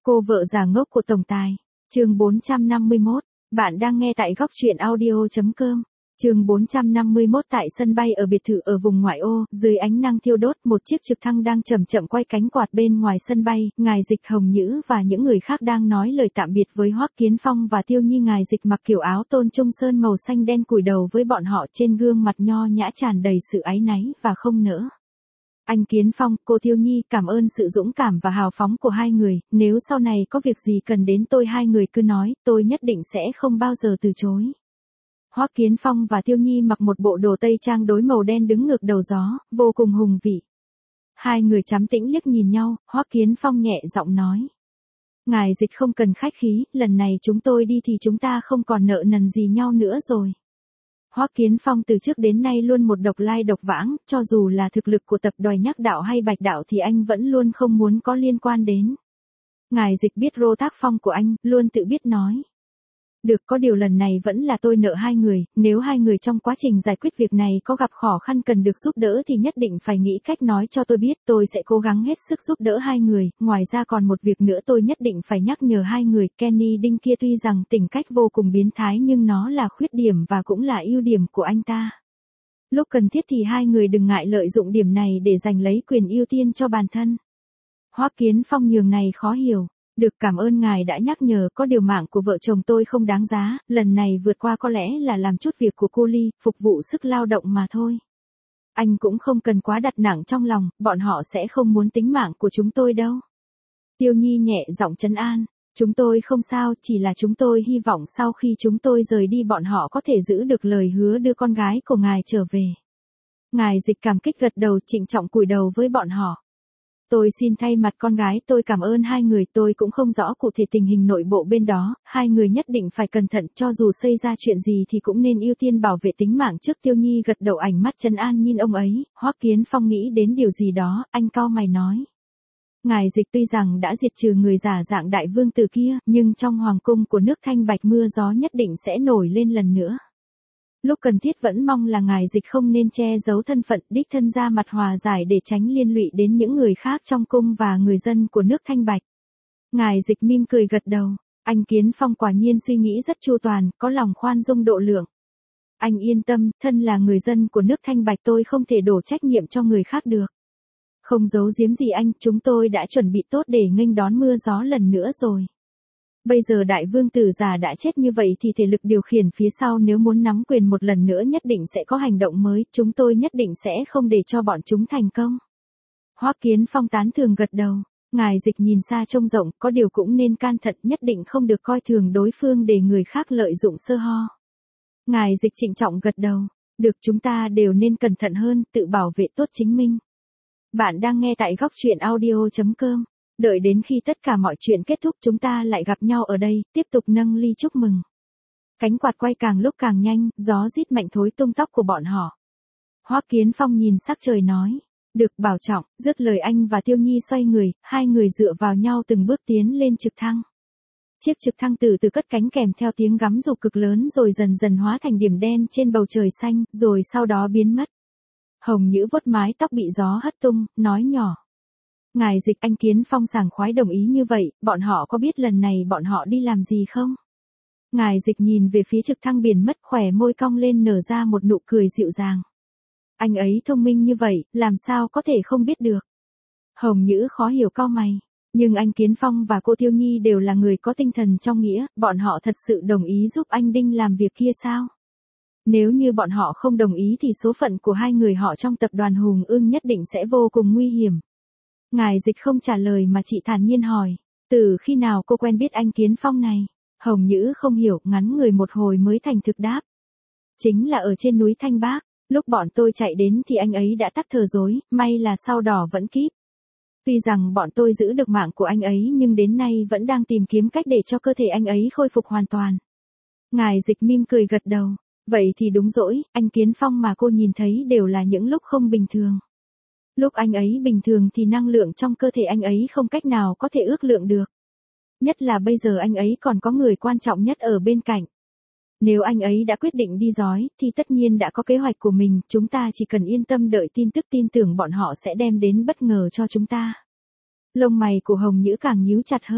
Cô vợ già ngốc của tổng tài. Chương 451. Bạn đang nghe tại góc truyện audio.com. Chương 451. Tại sân bay ở biệt thự ở vùng ngoại ô, dưới ánh nắng thiêu đốt, một chiếc trực thăng đang chậm chậm quay cánh quạt bên ngoài sân bay. Ngài Dịch, Hồng Nhữ và những người khác đang nói lời tạm biệt với Hoắc Kiến Phong và Tiêu Nhi. Ngài Dịch mặc kiểu áo tôn trung sơn màu xanh đen cúi đầu với bọn họ, trên gương mặt nho nhã tràn đầy sự áy náy và không nỡ. Anh Kiến Phong, cô Tiêu Nhi, cảm ơn sự dũng cảm và hào phóng của hai người, nếu sau này có việc gì cần đến tôi hai người cứ nói, tôi nhất định sẽ không bao giờ từ chối. Hoắc Kiến Phong và Tiêu Nhi mặc một bộ đồ tây trang đối màu đen đứng ngược đầu gió, vô cùng hùng vĩ. Hai người trắm tĩnh liếc nhìn nhau, Hoắc Kiến Phong nhẹ giọng nói. Ngài Dịch không cần khách khí, lần này chúng tôi đi thì chúng ta không còn nợ nần gì nhau nữa rồi. Hoắc Kiến Phong từ trước đến nay luôn một độc lai độc vãng, cho dù là thực lực của tập đoàn Nhắc Đạo hay Bạch Đạo thì anh vẫn luôn không muốn có liên quan đến. Ngài Dịch biết rô tác phong của anh, luôn tự biết nói. Được, có điều lần này vẫn là tôi nợ hai người, nếu hai người trong quá trình giải quyết việc này có gặp khó khăn cần được giúp đỡ thì nhất định phải nghĩ cách nói cho tôi biết, tôi sẽ cố gắng hết sức giúp đỡ hai người. Ngoài ra còn một việc nữa tôi nhất định phải nhắc nhở hai người, Kenny Đinh kia tuy rằng tính cách vô cùng biến thái nhưng nó là khuyết điểm và cũng là ưu điểm của anh ta. Lúc cần thiết thì hai người đừng ngại lợi dụng điểm này để giành lấy quyền ưu tiên cho bản thân. Hoắc Kiến Phong nhường này khó hiểu. Được, cảm ơn ngài đã nhắc nhở, có điều mạng của vợ chồng tôi không đáng giá, lần này vượt qua có lẽ là làm chút việc của cô Ly, phục vụ sức lao động mà thôi. Anh cũng không cần quá đặt nặng trong lòng, bọn họ sẽ không muốn tính mạng của chúng tôi đâu. Tiêu Nhi nhẹ giọng trấn an, chúng tôi không sao, chỉ là chúng tôi hy vọng sau khi chúng tôi rời đi bọn họ có thể giữ được lời hứa đưa con gái của ngài trở về. Ngài Dịch cảm kích gật đầu, trịnh trọng cúi đầu với bọn họ. Tôi xin thay mặt con gái tôi cảm ơn hai người, tôi cũng không rõ cụ thể tình hình nội bộ bên đó, hai người nhất định phải cẩn thận, cho dù xảy ra chuyện gì thì cũng nên ưu tiên bảo vệ tính mạng trước. Tiêu Nhi gật đầu, ánh mắt trấn an nhìn ông ấy. Hoắc Kiến Phong nghĩ đến điều gì đó, anh cau mày nói. Ngài Dịch tuy rằng đã diệt trừ người giả dạng đại vương tử kia, nhưng trong hoàng cung của nước Thanh Bạch mưa gió nhất định sẽ nổi lên lần nữa. Lúc cần thiết vẫn mong là ngài Dịch không nên che giấu thân phận, đích thân ra mặt hòa giải để tránh liên lụy đến những người khác trong cung và người dân của nước Thanh Bạch. Ngài Dịch mỉm cười gật đầu, anh Kiến Phong quả nhiên suy nghĩ rất chu toàn, có lòng khoan dung độ lượng. Anh yên tâm, thân là người dân của nước Thanh Bạch tôi không thể đổ trách nhiệm cho người khác được. Không giấu giếm gì anh, chúng tôi đã chuẩn bị tốt để nghênh đón mưa gió lần nữa rồi. Bây giờ đại vương tử già đã chết như vậy thì thể lực điều khiển phía sau nếu muốn nắm quyền một lần nữa nhất định sẽ có hành động mới, chúng tôi nhất định sẽ không để cho bọn chúng thành công. Hoắc Kiến Phong tán thưởng gật đầu, ngài Dịch nhìn xa trông rộng, có điều cũng nên can thận, nhất định không được coi thường đối phương để người khác lợi dụng sơ ho. Ngài Dịch trịnh trọng gật đầu, được, chúng ta đều nên cẩn thận hơn, tự bảo vệ tốt chính mình. Bạn đang nghe tại góc truyện audio.com. Đợi đến khi tất cả mọi chuyện kết thúc chúng ta lại gặp nhau ở đây, tiếp tục nâng ly chúc mừng. Cánh quạt quay càng lúc càng nhanh, gió rít mạnh thối tung tóc của bọn họ. Hoắc Kiến Phong nhìn sắc trời nói, được, bảo trọng, dứt lời anh và Tiêu Nhi xoay người, hai người dựa vào nhau từng bước tiến lên trực thăng. Chiếc trực thăng từ từ cất cánh kèm theo tiếng gắm rục cực lớn rồi dần dần hóa thành điểm đen trên bầu trời xanh, rồi sau đó biến mất. Hồng Nhữ vuốt mái tóc bị gió hất tung, nói nhỏ. Ngài Dịch, anh Kiến Phong sảng khoái đồng ý như vậy, bọn họ có biết lần này bọn họ đi làm gì không? Ngài Dịch nhìn về phía trực thăng biển mất, khỏe môi cong lên nở ra một nụ cười dịu dàng. Anh ấy thông minh như vậy, làm sao có thể không biết được? Hồng Nhữ khó hiểu cau mày. Nhưng anh Kiến Phong và cô Tiêu Nhi đều là người có tinh thần trong nghĩa, bọn họ thật sự đồng ý giúp anh Đinh làm việc kia sao? Nếu như bọn họ không đồng ý thì số phận của hai người họ trong tập đoàn Hùng Ưng nhất định sẽ vô cùng nguy hiểm. Ngài Dịch không trả lời mà chị thản nhiên hỏi, từ khi nào cô quen biết anh Kiến Phong này? Hồng Nhữ không hiểu, ngắn người một hồi mới thành thực đáp. Chính là ở trên núi Thanh Bác, lúc bọn tôi chạy đến thì anh ấy đã tắt thở rồi, may là sao đỏ vẫn kíp. Tuy rằng bọn tôi giữ được mạng của anh ấy nhưng đến nay vẫn đang tìm kiếm cách để cho cơ thể anh ấy khôi phục hoàn toàn. Ngài Dịch mỉm cười gật đầu, vậy thì đúng rồi, anh Kiến Phong mà cô nhìn thấy đều là những lúc không bình thường. Lúc anh ấy bình thường thì năng lượng trong cơ thể anh ấy không cách nào có thể ước lượng được. Nhất là bây giờ anh ấy còn có người quan trọng nhất ở bên cạnh. Nếu anh ấy đã quyết định đi giói, thì tất nhiên đã có kế hoạch của mình, chúng ta chỉ cần yên tâm đợi tin tức, tin tưởng bọn họ sẽ đem đến bất ngờ cho chúng ta. Lông mày của Hồng Nhữ càng nhíu chặt hơn.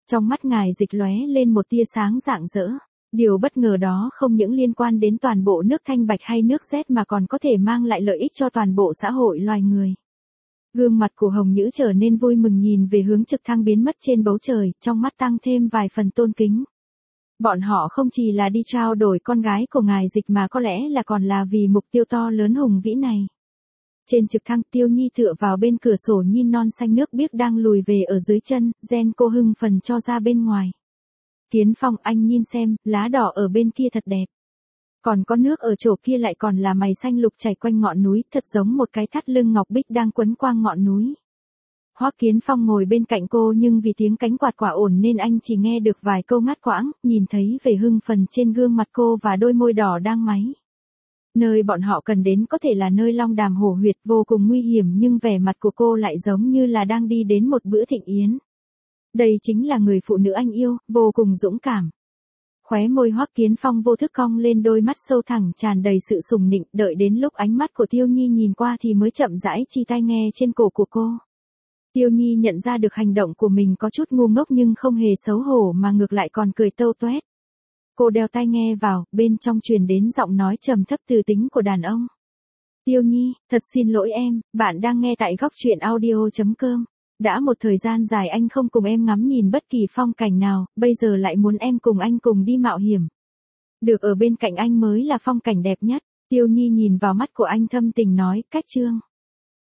Trong mắt Ngài Dịch lóe lên một tia sáng rạng rỡ. Điều bất ngờ đó không những liên quan đến toàn bộ nước Thanh Bạch hay nước Z mà còn có thể mang lại lợi ích cho toàn bộ xã hội loài người. Gương mặt của Hồng Nhữ trở nên vui mừng nhìn về hướng trực thăng biến mất trên bầu trời, trong mắt tăng thêm vài phần tôn kính. Bọn họ không chỉ là đi trao đổi con gái của Ngài Dịch mà có lẽ là còn là vì mục tiêu to lớn hùng vĩ này. Trên trực thăng, Tiêu Nhi tựa vào bên cửa sổ nhìn non xanh nước biếc đang lùi về ở dưới chân, gen cô hưng phần cho ra bên ngoài. Kiến Phong, anh nhìn xem, lá đỏ ở bên kia thật đẹp. Còn có nước ở chỗ kia lại còn là mày xanh lục chảy quanh ngọn núi, thật giống một cái thắt lưng ngọc bích đang quấn qua ngọn núi. Hoắc Kiến Phong ngồi bên cạnh cô nhưng vì tiếng cánh quạt quả ổn nên anh chỉ nghe được vài câu ngắt quãng, nhìn thấy vẻ hưng phần trên gương mặt cô và đôi môi đỏ đang máy. Nơi bọn họ cần đến có thể là nơi long đàm hổ huyệt vô cùng nguy hiểm nhưng vẻ mặt của cô lại giống như là đang đi đến một bữa thịnh yến. Đây chính là người phụ nữ anh yêu, vô cùng dũng cảm. Khóe môi Hoắc Kiến Phong vô thức cong lên, đôi mắt sâu thẳm tràn đầy sự sùng nịnh, đợi đến lúc ánh mắt của Tiêu Nhi nhìn qua thì mới chậm rãi chi tai nghe trên cổ của cô. Tiêu Nhi nhận ra được hành động của mình có chút ngu ngốc nhưng không hề xấu hổ mà ngược lại còn cười tâu toét. Cô đeo tai nghe vào, bên trong truyền đến giọng nói trầm thấp từ tính của đàn ông. Tiêu Nhi, thật xin lỗi em, bạn đang nghe tại góc truyện audio.com. Đã một thời gian dài anh không cùng em ngắm nhìn bất kỳ phong cảnh nào, bây giờ lại muốn em cùng anh cùng đi mạo hiểm. Được ở bên cạnh anh mới là phong cảnh đẹp nhất. Tiêu Nhi nhìn vào mắt của anh thâm tình nói, cách chương.